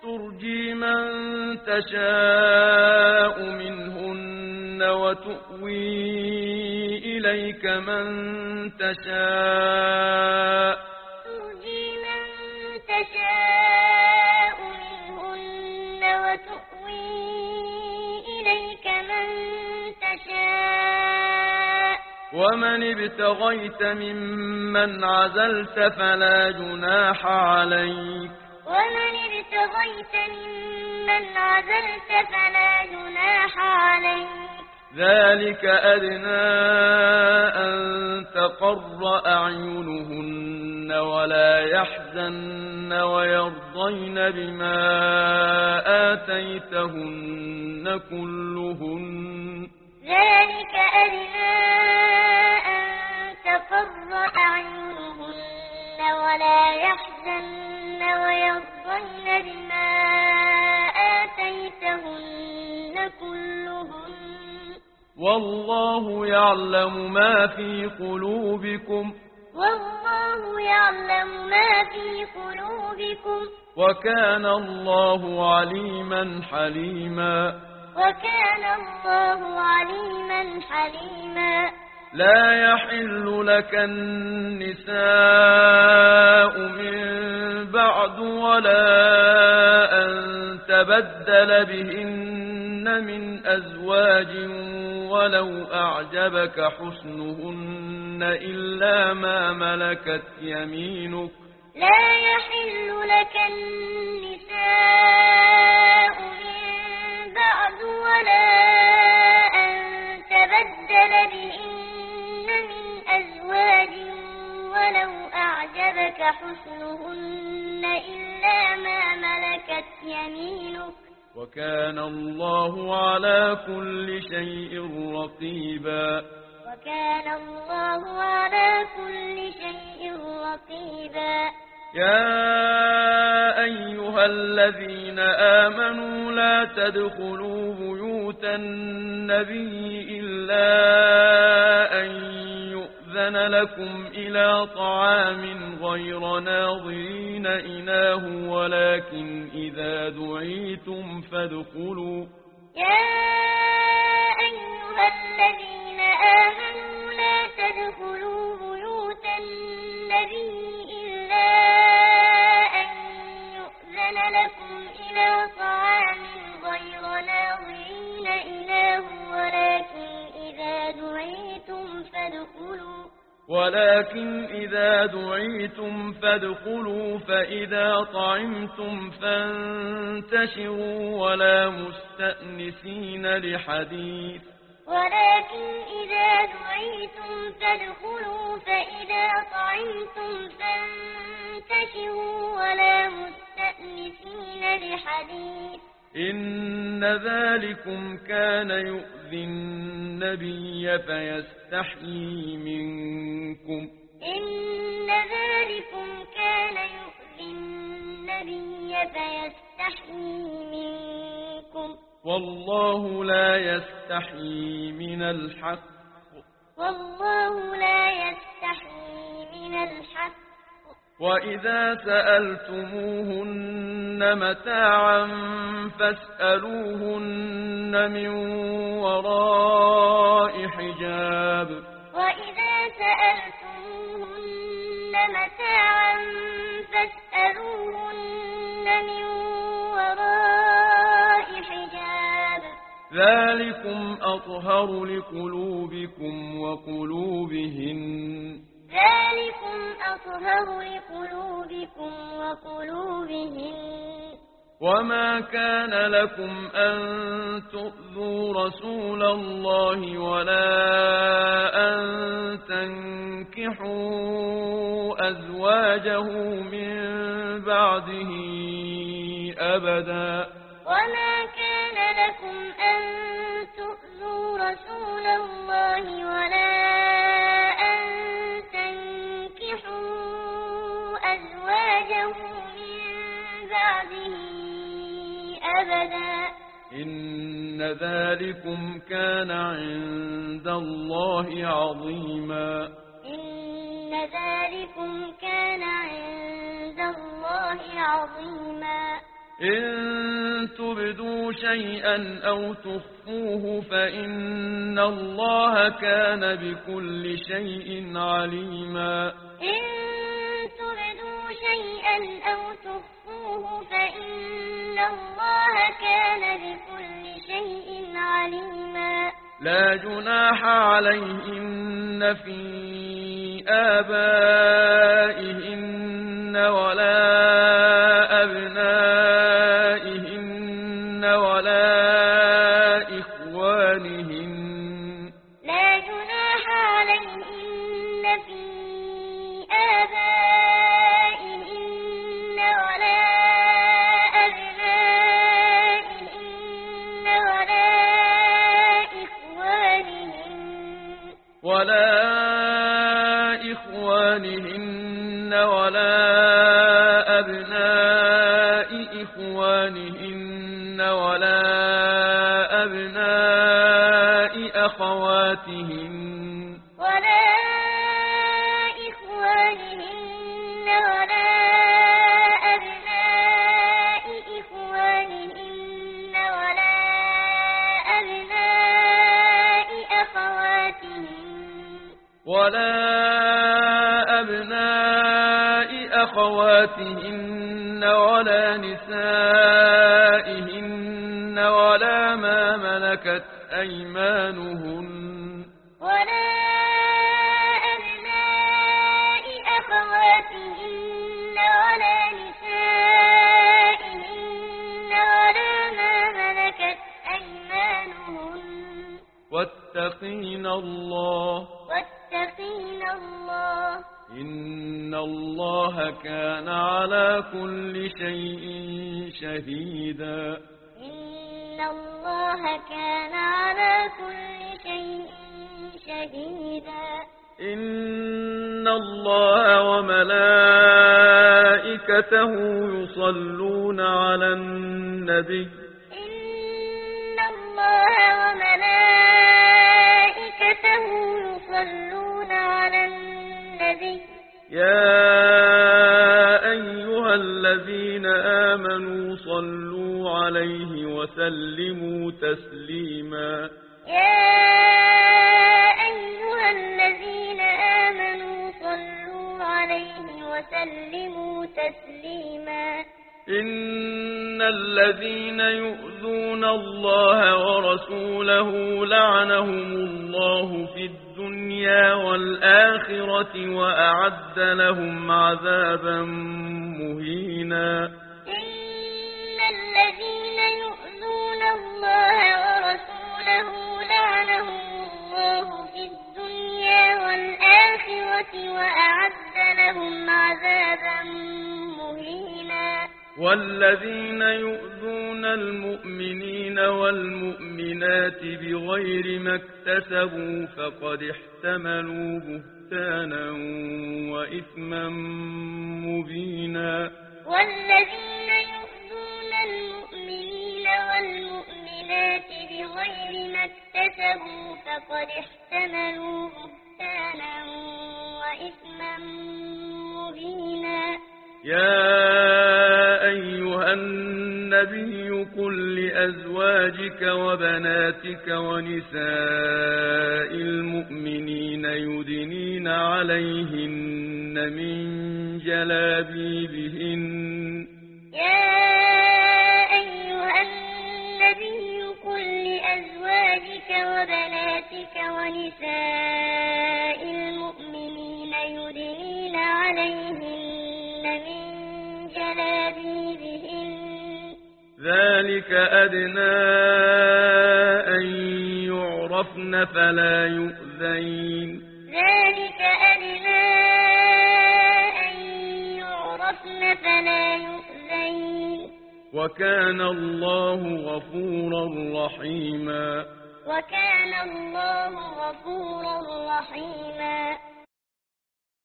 ترجي من تشاء منهن وتؤوي إليك من تشاء ترجي من تشاء منهن وتؤوي إليك من تشاء ومن ابتغيت ممن عزلت فلا جناح عليك ومن ابتغيت ممن عزلت فلا جناح عليك ذلك أدنى أن تقر أعينهن ولا يحزن ويرضين بما آتيتهن كلهن ذلك أدنى أن تقر أعينهن ولا يحزن ويرضين بما آتيتهن كلهن والله يعلم ما في قلوبكم والله يعلم ما في قلوبكم وكان الله عليما حليما وكان الله عليما حليما لا يحل لك النساء من بعد ولا أن تبدل بهن من أزواج ولو أعجبك حسنهن إلا ما ملكت يمينك لا يحل لك النساء من بعد ولا أن تبدل بهن من أزواج ولو أعجبك حسنهن إلا ما ملكت يمينك وكان الله على كل شيء رقيبا وكان الله على كل شيء رقيبا يا أيها الذين آمنوا لا تدخلوا بيوت النبي إلا أن يؤذن لكم إلى طعام غير ناظرين إناه ولكن إذا دعيتم فادخلوا يا أيها الذين آمنوا لا تدخلوا بيوت النبي إلا أن يؤذن لكم إلى طعام غير ناظرين إناه ولكن إذا دعيتم فادخلوا فإذا طعمتم فانتشروا ولا مستأنسين لحديث ولكن إذا دعيتم فادخلوا فإذا طعمتم فانتشروا ولا مستأنسين لحديث إن ذلكم كان يؤذي النبي فيستحيي منكم إن ذلكم كان يؤذي النبي فيستحيي منكم والله لا يستحيي من الحق والله لا يستحيي من الحق وإذا سألتموهن متاعا فاسألوهن من وراء حجاب وإذا سألتموهن متاعا فاسألوهن من وراء حجاب ذلكم أطهر لقلوبكم وقلوبهن ذلكم أطهر لقلوبكم وقلوبهن وما كان لكم أن تؤذوا رسول الله ولا أن تنكحوا أزواجه من بعده أبدا وما كان لكم أن تؤذوا رسول الله ولا أن تنكحوا أزواجه من بعده أبدا إن ذلكم كان عند الله عظيما إن ذلكم كان عند الله عظيما إن تبدوا شيئا أو تخفوه فإن الله كان بكل شيء عليما. إن تبدوا شيئا أو تخفوه فإن الله كان بكل شيء عليما. لا جناح عليهن في آبائهن ولا أبنائهن ولا إخوانهن. لا جناح عليهن في آبائهن ولا أبنائهن ولا إخوانهن ولا أبناء إخوانهن ولا أبناء أخواتهن ولا إخوانهن ولا أبناء إخوانهن ولا أبناء أخواتهن ولا أبناء أخواتهن ولا نسائهن ولا ما ملكت أيمانهن ولا أبناء أخواتهن ولا نسائهن ولا ما ملكت أيمانهن واتقين الله إن الله كان على كل شيء شهيدا. إن الله كان على كل شيء شهيدا. إن الله وملائكته يصلون على النبي. إن الله وملائكته يصلون على النبي. يا أيها الذين آمنوا صلوا عليه وسلموا تسليما. يا أيها الذين آمنوا صلوا عليه وسلموا تسليما. إن الذين يؤذون الله ورسوله لعنهم الله في الدنيا والآخرة وأعد لهم عذابا مهينا. إن الذين يؤذون الله ورسوله لعنهم الله في الدنيا والآخرة وأعد لهم عذابا مهينا. والذين يؤذون المؤمنين والمؤمنات بغير ما اكتسبوا فقد احتملوا بهتانا وإثما مبينا. والذين يؤذون المؤمنين والمؤمنات بغير ما اكتسبوا فقد احتملوا بهتانا وإثما مبينا. يا أيها النبي قل لأزواجك وبناتك ونساء المؤمنين يدنين عليهن من جلابيبهن. يا أيها النبي قل لأزواجك وبناتك ونساء المؤمنين يدنين عليهن من جلابيبهن. ذلك أدنى أن يعرفن فلا يؤذين. ذلك أدنى أن يعرفن فلا يؤذين. وكان الله غفورا رحيما. وكان الله غفورا رحيما.